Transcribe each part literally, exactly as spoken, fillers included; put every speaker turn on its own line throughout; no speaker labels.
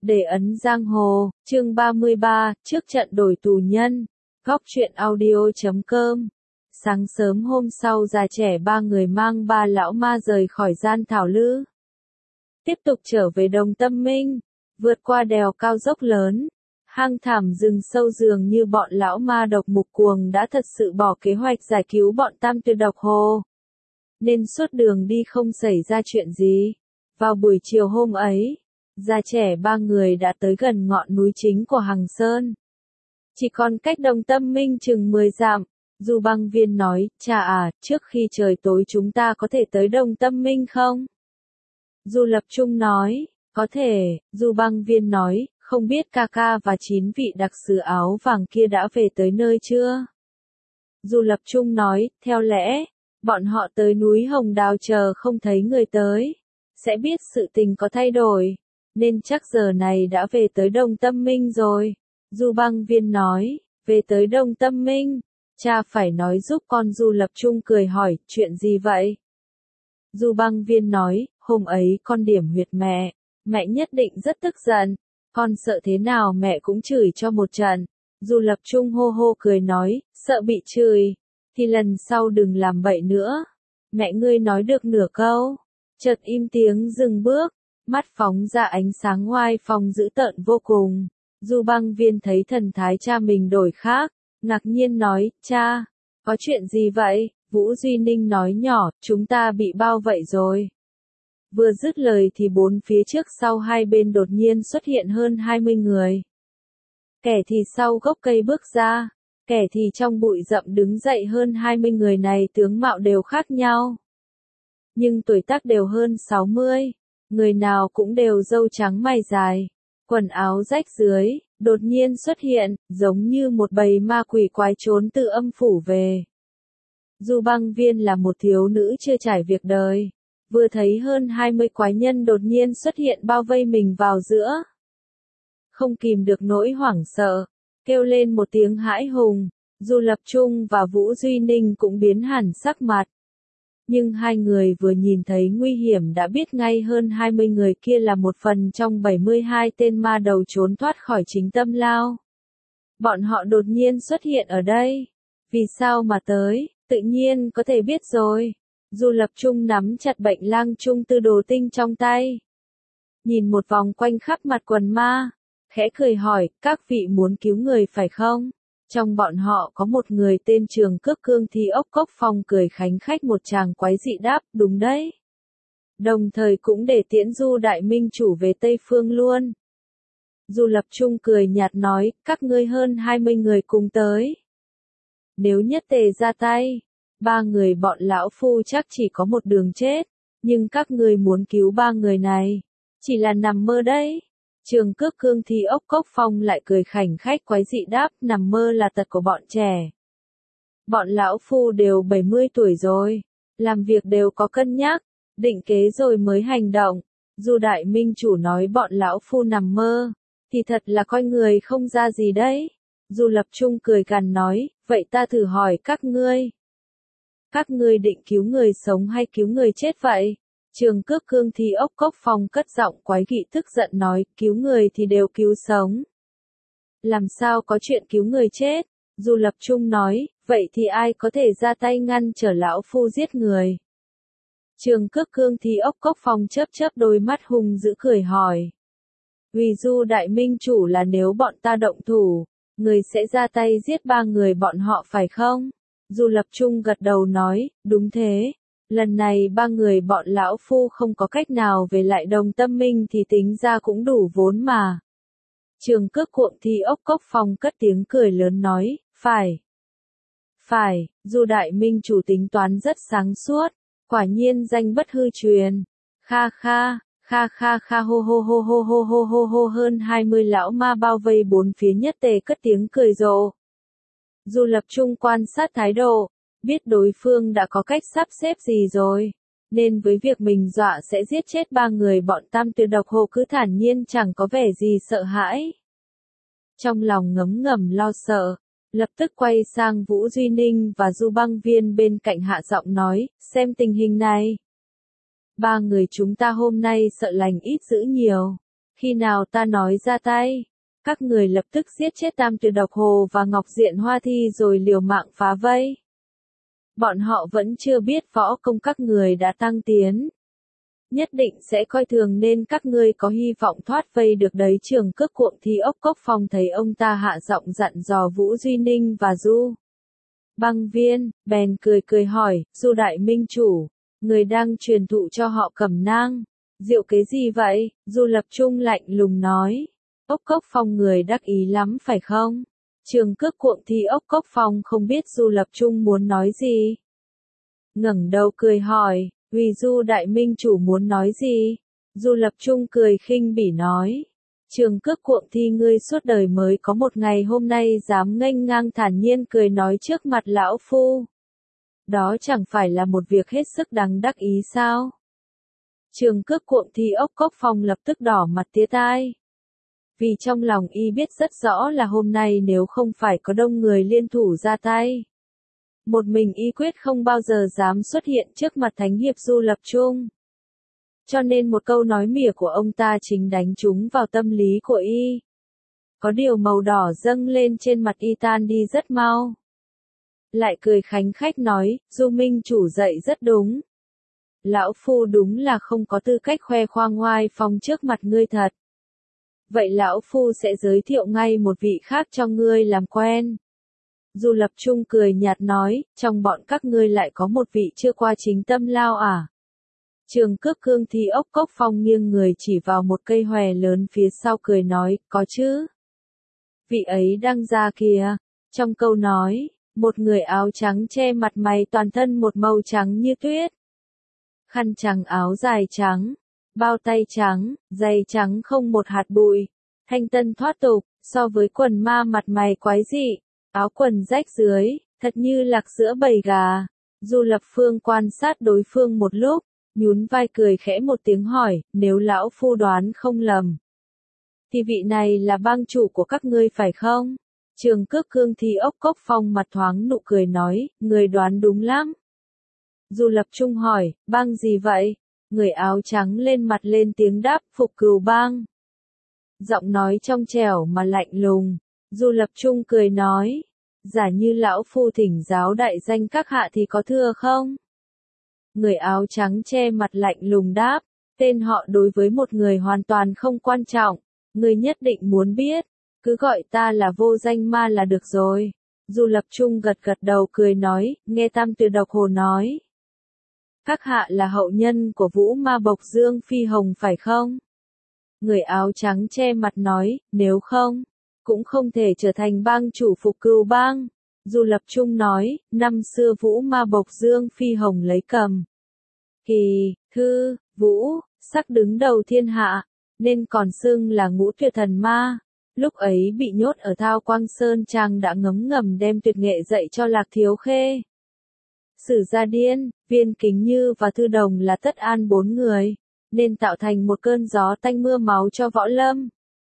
Để ấn giang hồ, chương ba mươi ba, trước trận đổi tù nhân. Góc truyện audio chấm com. Sáng sớm hôm sau già trẻ ba người mang ba lão ma rời khỏi gian thảo lư. Tiếp tục trở về Đồng Tâm Minh, vượt qua đèo cao dốc lớn, hang thảm rừng sâu dường như bọn lão ma độc mục cuồng đã thật sự bỏ kế hoạch giải cứu bọn tam tuyệt độc hồ. Nên suốt đường đi không xảy ra chuyện gì. Vào buổi chiều hôm ấy, già trẻ ba người đã tới gần ngọn núi chính của Hằng Sơn. Chỉ còn cách Đồng Tâm Minh chừng mười dặm, Du Băng Viên nói, cha à, trước khi trời tối chúng ta có thể tới Đồng Tâm Minh không? Du Lập Trung nói, có thể. Du Băng Viên nói, không biết ca ca và chín vị đặc sứ áo vàng kia đã về tới nơi chưa? Du Lập Trung nói, theo lẽ, bọn họ tới núi Hồng Đào chờ không thấy người tới, sẽ biết sự tình có thay đổi, nên chắc giờ này đã về tới Đồng Tâm Minh rồi. Du Băng Viên nói, về tới Đồng Tâm Minh, cha phải nói giúp con. Du Lập Trung cười hỏi, chuyện gì vậy? Du Băng Viên nói, hôm ấy con điểm huyệt mẹ, mẹ nhất định rất tức giận, con sợ thế nào mẹ cũng chửi cho một trận. Du Lập Trung hô hô cười nói, sợ bị chửi, thì lần sau đừng làm bậy nữa. Mẹ ngươi nói được nửa câu, chợt im tiếng dừng bước, mắt phóng ra ánh sáng oai phong dữ tợn vô cùng. Du Băng Viên thấy thần thái cha mình đổi khác, ngạc nhiên nói, cha, có chuyện gì vậy? Vũ Duy Ninh nói nhỏ, chúng ta bị bao vây rồi. Vừa dứt lời thì bốn phía trước sau hai bên đột nhiên xuất hiện hơn hai mươi người. Kẻ thì sau gốc cây bước ra, kẻ thì trong bụi rậm đứng dậy. Hơn hai mươi người này tướng mạo đều khác nhau, nhưng tuổi tác đều hơn sáu mươi, người nào cũng đều râu trắng mày dài, quần áo rách rưới, đột nhiên xuất hiện, giống như một bầy ma quỷ quái trốn từ âm phủ về. Du Băng Viên là một thiếu nữ chưa trải việc đời, vừa thấy hơn hai mươi quái nhân đột nhiên xuất hiện bao vây mình vào giữa, không kìm được nỗi hoảng sợ, kêu lên một tiếng hãi hùng. Du Lập Trung và Vũ Duy Ninh cũng biến hẳn sắc mặt. Nhưng hai người vừa nhìn thấy nguy hiểm đã biết ngay hơn hai mươi người kia là một phần trong bảy mươi hai tên ma đầu trốn thoát khỏi chính Tâm Lao. Bọn họ đột nhiên xuất hiện ở đây. Vì sao mà tới, tự nhiên có thể biết rồi. Du Lập Trung nắm chặt bệnh lang trung tư đồ tinh trong tay, nhìn một vòng quanh khắp mặt quần ma, khẽ cười hỏi, các vị muốn cứu người phải không? Trong bọn họ có một người tên Trường Cước Cương Thi Ốc Cốc Phong cười khánh khách một tràng quái dị đáp, đúng đấy. Đồng thời cũng để tiễn Du Đại Minh Chủ về Tây Phương luôn. Du Lập Trung cười nhạt nói, các ngươi hơn hai mươi người cùng tới. Nếu nhất tề ra tay, ba người bọn lão phu chắc chỉ có một đường chết, nhưng các ngươi muốn cứu ba người này, chỉ là nằm mơ đấy. Trường Cước Cương Thi Ốc Cốc Phong lại cười khảnh khách quái dị đáp, nằm mơ là tật của bọn trẻ. Bọn lão phu đều bảy mươi tuổi rồi, làm việc đều có cân nhắc, định kế rồi mới hành động. Du Đại Minh Chủ nói bọn lão phu nằm mơ, thì thật là coi người không ra gì đấy. Du Lập Trung cười gằn nói, vậy ta thử hỏi các ngươi. Các ngươi định cứu người sống hay cứu người chết vậy? Trường Cước Cương Thi Ốc Cốc Phong cất giọng quái dị tức giận nói, cứu người thì đều cứu sống. Làm sao có chuyện cứu người chết? Du Lập Trung nói, vậy thì ai có thể ra tay ngăn trở lão phu giết người? Trường Cước Cương Thi Ốc Cốc Phong chớp chớp đôi mắt hung dữ cười hỏi. Vì Du Đại Minh Chủ là nếu bọn ta động thủ, người sẽ ra tay giết ba người bọn họ phải không? Du Lập Trung gật đầu nói, đúng thế. Lần này ba người bọn lão phu không có cách nào về lại Đồng Tâm Minh thì tính ra cũng đủ vốn mà. Trường Cước Cuộng Thi Ốc Cốc Phong cất tiếng cười lớn nói, phải. Phải, Du Đại Minh Chủ tính toán rất sáng suốt, quả nhiên danh bất hư truyền. Kha kha, kha kha kha hô hô hô hô hô hô hô hô hơn hai mươi lão ma bao vây bốn phía nhất tề cất tiếng cười rộ. Du Lập Trung quan sát thái độ, biết đối phương đã có cách sắp xếp gì rồi, nên với việc mình dọa sẽ giết chết ba người bọn tam tuyệt độc hồ cứ thản nhiên chẳng có vẻ gì sợ hãi. Trong lòng ngấm ngầm lo sợ, lập tức quay sang Vũ Duy Ninh và Du Băng Viên bên cạnh hạ giọng nói, xem tình hình này. Ba người chúng ta hôm nay sợ lành ít dữ nhiều, Khi nào ta nói ra tay, các người lập tức giết chết Tam Tuyệt Độc Hồ và Ngọc Diện Hoa Thi rồi liều mạng phá vây. Bọn họ vẫn chưa biết võ công các người đã tăng tiến. Nhất định sẽ coi thường nên các ngươi có hy vọng thoát vây được đấy. Trường Cước Cuộng Thi Ốc Cốc Phong thấy ông ta hạ giọng dặn dò Vũ Duy Ninh và Du Băng Viên, bèn cười cười hỏi, Du Đại Minh Chủ, người đang truyền thụ cho họ cẩm nang, diệu kế gì vậy? Du Lập Trung lạnh lùng nói, Ốc Cốc Phong người đắc ý lắm phải không? Trường Cước Cuộng Thi Ốc Cốc Phong không biết Du Lập Trung muốn nói gì. Ngẩng đầu cười hỏi, vì Du Đại Minh Chủ muốn nói gì? Du Lập Trung cười khinh bỉ nói, Trường Cước Cuộng Thi ngươi suốt đời mới có một ngày hôm nay dám nghênh ngang thản nhiên cười nói trước mặt lão phu. Đó chẳng phải là một việc hết sức đáng đắc ý sao? Trường Cước Cuộng Thi Ốc Cốc Phong lập tức đỏ mặt tía tai. Vì trong lòng y biết rất rõ là hôm nay nếu không phải có đông người liên thủ ra tay, một mình y quyết không bao giờ dám xuất hiện trước mặt thánh hiệp Du Lập Trung. Cho nên một câu nói mỉa của ông ta chính đánh trúng vào tâm lý của y. Có điều màu đỏ dâng lên trên mặt y tan đi rất mau. Lại cười khánh khách nói, Du Minh Chủ dạy rất đúng. Lão phu đúng là không có tư cách khoe khoang ngoai phong trước mặt ngươi thật. Vậy lão phu sẽ giới thiệu ngay một vị khác cho ngươi làm quen. Du Lập Trung cười nhạt nói, trong bọn các ngươi lại có một vị chưa qua chính tâm lao à? Trường Cước Cương Thi Ốc Cốc Phong nghiêng người chỉ vào một cây hòe lớn phía sau cười nói, có chứ? Vị ấy đang ra kìa. Trong câu nói, một người áo trắng che mặt mày toàn thân một màu trắng như tuyết. Khăn trắng áo dài trắng, bao tay trắng, giày trắng không một hạt bụi. Thanh tân thoát tục, so với quần ma mặt mày quái dị, áo quần rách dưới, thật như lạc giữa bầy gà. Du Lập Phương quan sát đối phương một lúc, nhún vai cười khẽ một tiếng hỏi, nếu lão phu đoán không lầm, thì vị này là bang chủ của các ngươi phải không? Trường Cước Cương Thi Ốc Cốc Phong mặt thoáng nụ cười nói, người đoán đúng lắm. Du Lập Trung hỏi, bang gì vậy? Người áo trắng lên mặt lên tiếng đáp, Phục Cừu Bang. Giọng nói trong trẻo mà lạnh lùng. Du Lập Trung cười nói, giả như lão phu thỉnh giáo đại danh các hạ thì có thưa không? Người áo trắng che mặt lạnh lùng đáp, tên họ đối với một người hoàn toàn không quan trọng, người nhất định muốn biết, cứ gọi ta là Vô Danh Ma là được rồi. Du Lập Trung gật gật đầu cười nói, nghe Tam Tuyệt Độc Hồ nói, các hạ là hậu nhân của Vũ Ma Bộc Dương Phi Hồng phải không? Người áo trắng che mặt nói, nếu không, cũng không thể trở thành bang chủ Phục Cừu Bang. Du Lập Trung nói, năm xưa Vũ Ma Bộc Dương Phi Hồng lấy cầm Kỳ, Thư, Vũ, sắc đứng đầu thiên hạ, nên còn xưng là Ngũ Tuyệt Thần Ma. Lúc ấy bị nhốt ở Thao Quang Sơn Trang đã ngấm ngầm đem tuyệt nghệ dạy cho Lạc Thiếu Khê. Sử Gia Điên, Viên Kính Như và Thư Đồng là tất an bốn người, nên tạo thành một cơn gió tanh mưa máu cho võ lâm.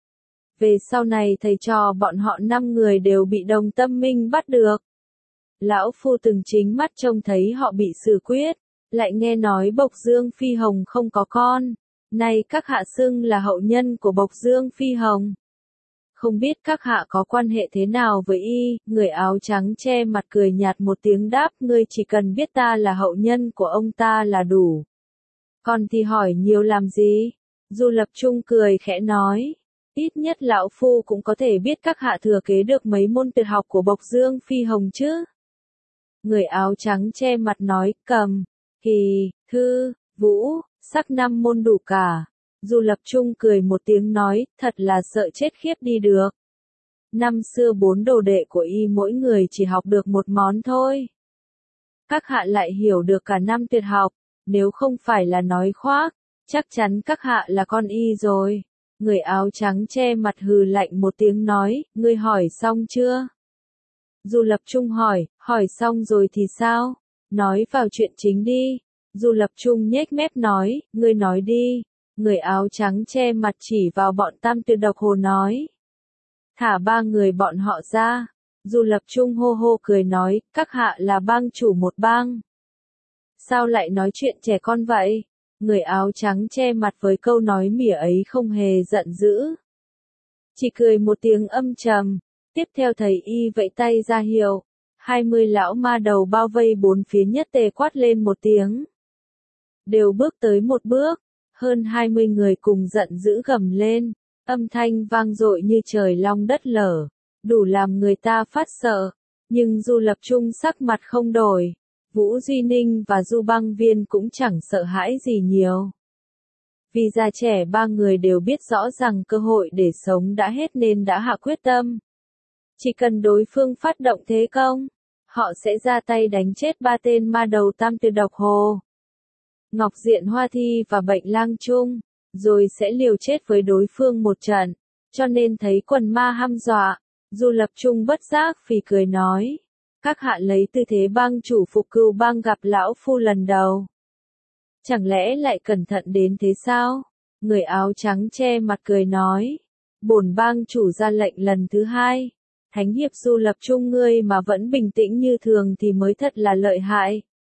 Về sau này thầy trò bọn họ năm người đều bị Đồng Tâm Minh bắt được. Lão phu từng chính mắt trông thấy họ bị xử quyết, lại nghe nói Bộc Dương Phi Hồng không có con, nay các hạ xưng là hậu nhân của Bộc Dương Phi Hồng. Không biết các hạ có quan hệ thế nào với y? Người áo trắng che mặt cười nhạt một tiếng đáp, ngươi chỉ cần biết ta là hậu nhân của ông ta là đủ. Còn thì hỏi nhiều làm gì? Du Lập Trung cười khẽ nói, ít nhất lão phu cũng có thể biết các hạ thừa kế được mấy môn tuyệt học của Bộc Dương Phi Hồng chứ. Người áo trắng che mặt nói, cầm, Kỳ, Thư, Vũ, sắc năm môn đủ cả. Du Lập Trung cười một tiếng nói, thật là sợ chết khiếp đi được. Năm xưa bốn đồ đệ của y mỗi người chỉ học được một món thôi. Các hạ lại hiểu được cả năm tuyệt học, nếu không phải là nói khoác, chắc chắn các hạ là con y rồi. Người áo trắng che mặt hừ lạnh một tiếng nói, ngươi hỏi xong chưa? Du Lập Trung hỏi, hỏi xong rồi thì sao? Nói vào chuyện chính đi. Du Lập Trung nhếch mép nói, ngươi nói đi. Người áo trắng che mặt chỉ vào bọn Tam Tuyệt Độc Hồ nói, thả ba người bọn họ ra. Du Lập Trung hô hô cười nói, các hạ là bang chủ một bang. Sao lại nói chuyện trẻ con vậy? Người áo trắng che mặt với câu nói mỉa ấy không hề giận dữ. Chỉ cười một tiếng âm trầm, tiếp theo thầy y vẫy tay ra hiệu. Hai mươi lão ma đầu bao vây bốn phía nhất tề quát lên một tiếng. Đều bước tới một bước, hơn hai mươi người cùng giận dữ gầm lên, âm thanh vang dội như trời long đất lở, đủ làm người ta phát sợ, nhưng Du Lập Trung sắc mặt không đổi, Vũ Duy Ninh và Du Băng Viên cũng chẳng sợ hãi gì nhiều. Vì già trẻ ba người đều biết rõ rằng cơ hội để sống đã hết nên đã hạ quyết tâm. Chỉ cần đối phương phát động thế công, họ sẽ ra tay đánh chết ba tên ma đầu tam tuyệt độc hồ. Ngọc Diện Hoa Thi và Bệnh Lang Trung, rồi sẽ liều chết với đối phương một trận, cho nên thấy quần ma hăm dọa, Du Lập Trung bất giác phì cười nói, các hạ lấy tư thế bang chủ phục cưu bang gặp lão phu lần đầu. Chẳng lẽ lại cẩn thận đến thế sao? Người áo trắng che mặt cười nói, bổn bang chủ ra lệnh lần thứ hai, thánh hiệp Du Lập Trung ngươi mà vẫn bình tĩnh như thường thì mới thật là lợi hại.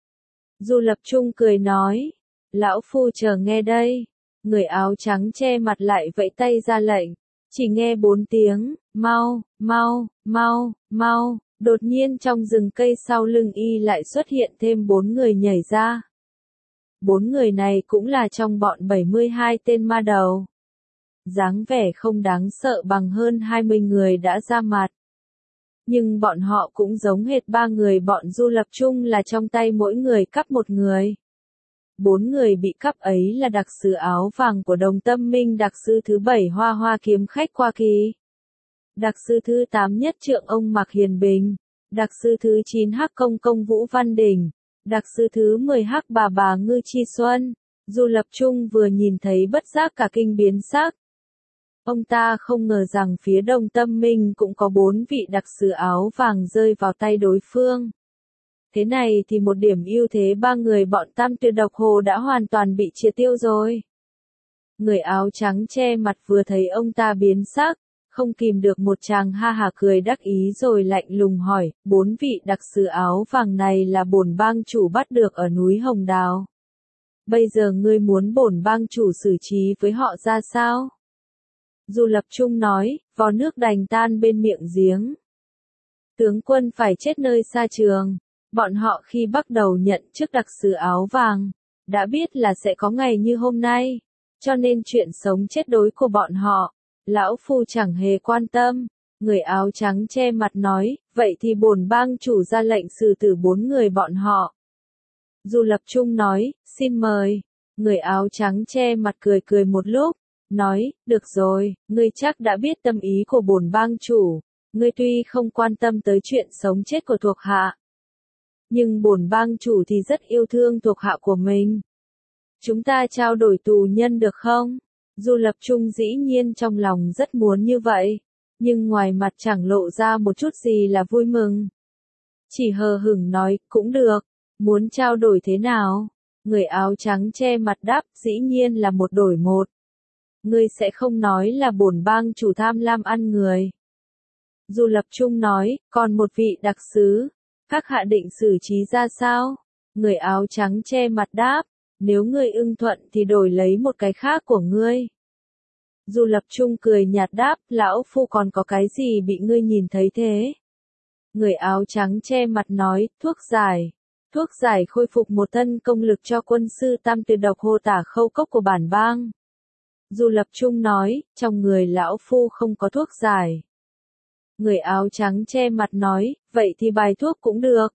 Du Lập Trung cười nói, lão phu chờ nghe đây. Người áo trắng che mặt lại vẫy tay ra lệnh, chỉ nghe bốn tiếng, mau, mau, mau, mau, đột nhiên trong rừng cây sau lưng y lại xuất hiện thêm bốn người nhảy ra. Bốn người này cũng là trong bọn bảy mươi hai tên ma đầu. Dáng vẻ không đáng sợ bằng hơn hai mươi người đã ra mặt. Nhưng bọn họ cũng giống hệt ba người bọn Du Lập Trung là trong tay mỗi người cắp một người. Bốn người bị cắp ấy là đặc sứ áo vàng của Đồng Tâm Minh, đặc sứ thứ bảy Hoa Hoa Kiếm Khách Qua Kỳ, đặc sứ thứ tám Nhất Trượng ông Mạc Hiền Bình, đặc sứ thứ chín Hắc Công Công Vũ Văn Đình, đặc sứ thứ mười Hắc Bà Bà Ngư Chi Xuân. Du Lập Trung vừa nhìn thấy bất giác cả kinh biến sắc. Ông ta không ngờ rằng phía Đồng Tâm Minh cũng có bốn vị đặc sứ áo vàng rơi vào tay đối phương. Thế này thì một điểm ưu thế ba người bọn tam tuyệt độc hồ đã hoàn toàn bị triệt tiêu rồi. Người áo trắng che mặt vừa thấy ông ta biến sắc, không kìm được một tràng ha hả cười đắc ý rồi lạnh lùng hỏi, bốn vị đặc sứ áo vàng này là bổn bang chủ bắt được ở núi Hồng Đào. Bây giờ ngươi muốn bổn bang chủ xử trí với họ ra sao? Du Lập Trung nói, vò nước đành tan bên miệng giếng. Tướng quân phải chết nơi xa trường. Bọn họ khi bắt đầu nhận chức đặc sứ áo vàng, đã biết là sẽ có ngày như hôm nay, cho nên chuyện sống chết đối của bọn họ, lão phu chẳng hề quan tâm. Người áo trắng che mặt nói, vậy thì bổn bang chủ ra lệnh xử tử bốn người bọn họ. Du Lập Trung nói, xin mời. Người áo trắng che mặt cười cười một lúc, nói, được rồi, ngươi chắc đã biết tâm ý của bổn bang chủ, ngươi tuy không quan tâm tới chuyện sống chết của thuộc hạ, nhưng bổn bang chủ thì rất yêu thương thuộc hạ của mình. Chúng ta trao đổi tù nhân được không? Du Lập Trung dĩ nhiên trong lòng rất muốn như vậy, nhưng ngoài mặt chẳng lộ ra một chút gì là vui mừng. Chỉ hờ hững nói, cũng được, muốn trao đổi thế nào? Người áo trắng che mặt đáp, dĩ nhiên là một đổi một. Ngươi sẽ không nói là bổn bang chủ tham lam ăn người. Du Lập Trung nói, còn một vị đặc sứ, các hạ định xử trí ra sao? Người áo trắng che mặt đáp, nếu ngươi ưng thuận thì đổi lấy một cái khác của ngươi. Du Lập Trung cười nhạt đáp, lão phu còn có cái gì bị ngươi nhìn thấy thế? Người áo trắng che mặt nói, thuốc giải. Thuốc giải khôi phục một thân công lực cho quân sư tam tuyệt độc hồ Tả Khâu Cốc của bản bang. Du Lập Trung nói, trong người lão phu không có thuốc giải. Người áo trắng che mặt nói, vậy thì bài thuốc cũng được.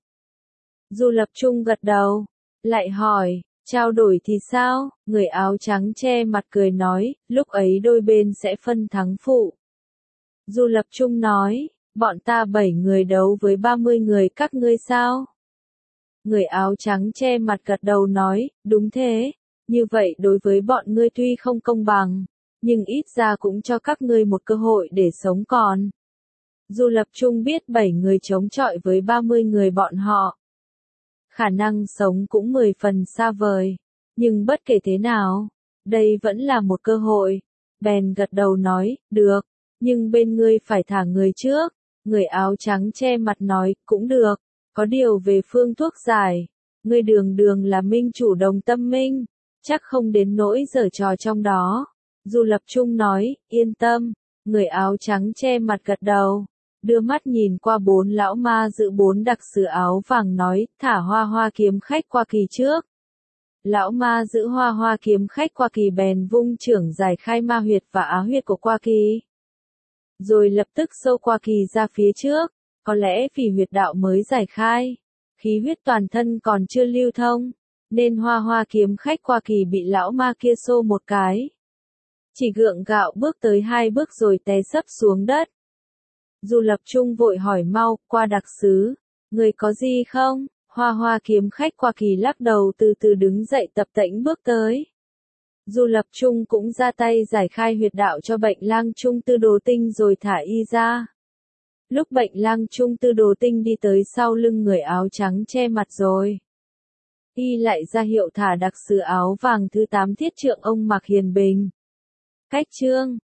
Du Lập Trung gật đầu, lại hỏi, trao đổi thì sao? Người áo trắng che mặt cười nói, lúc ấy đôi bên sẽ phân thắng phụ. Du Lập Trung nói, bọn ta bảy người đấu với ba mươi người các ngươi sao? Người áo trắng che mặt gật đầu nói, đúng thế, như vậy đối với bọn ngươi tuy không công bằng, nhưng ít ra cũng cho các ngươi một cơ hội để sống còn. Du Lập Trung biết bảy người chống chọi với ba mươi người bọn họ. Khả năng sống cũng mười phần xa vời, nhưng bất kể thế nào, đây vẫn là một cơ hội. Bèn gật đầu nói, được, nhưng bên ngươi phải thả người trước. Người áo trắng che mặt nói, cũng được, có điều về phương thuốc giải. Ngươi đường đường là minh chủ Đồng Tâm Minh, chắc không đến nỗi giở trò trong đó. Du Lập Trung nói, yên tâm, người áo trắng che mặt gật đầu, đưa mắt nhìn qua bốn lão ma giữ bốn đặc sứ áo vàng nói, thả Hoa Hoa kiếm khách qua kỳ trước. Lão ma giữ Hoa Hoa kiếm khách qua kỳ bèn vung chưởng giải khai ma huyệt và á huyệt của qua kỳ. Rồi lập tức xâu qua kỳ ra phía trước, có lẽ vì huyệt đạo mới giải khai, khí huyết toàn thân còn chưa lưu thông, nên Hoa Hoa kiếm khách qua kỳ bị lão ma kia xô một cái. Chỉ gượng gạo bước tới hai bước rồi té sấp xuống đất. Du Lập Trung vội hỏi mau, qua đặc sứ, người có gì không? Hoa Hoa kiếm khách qua kỳ lắc đầu từ từ đứng dậy tập tễnh bước tới. Du Lập Trung cũng ra tay giải khai huyệt đạo cho Bệnh Lang Trung Tư Đồ Tinh rồi thả y ra. Lúc Bệnh Lang Trung Tư Đồ Tinh đi tới sau lưng người áo trắng che mặt rồi, y lại ra hiệu thả đặc sứ áo vàng thứ tám Thiết Trượng ông Mạc Hiền Bình. Cách chương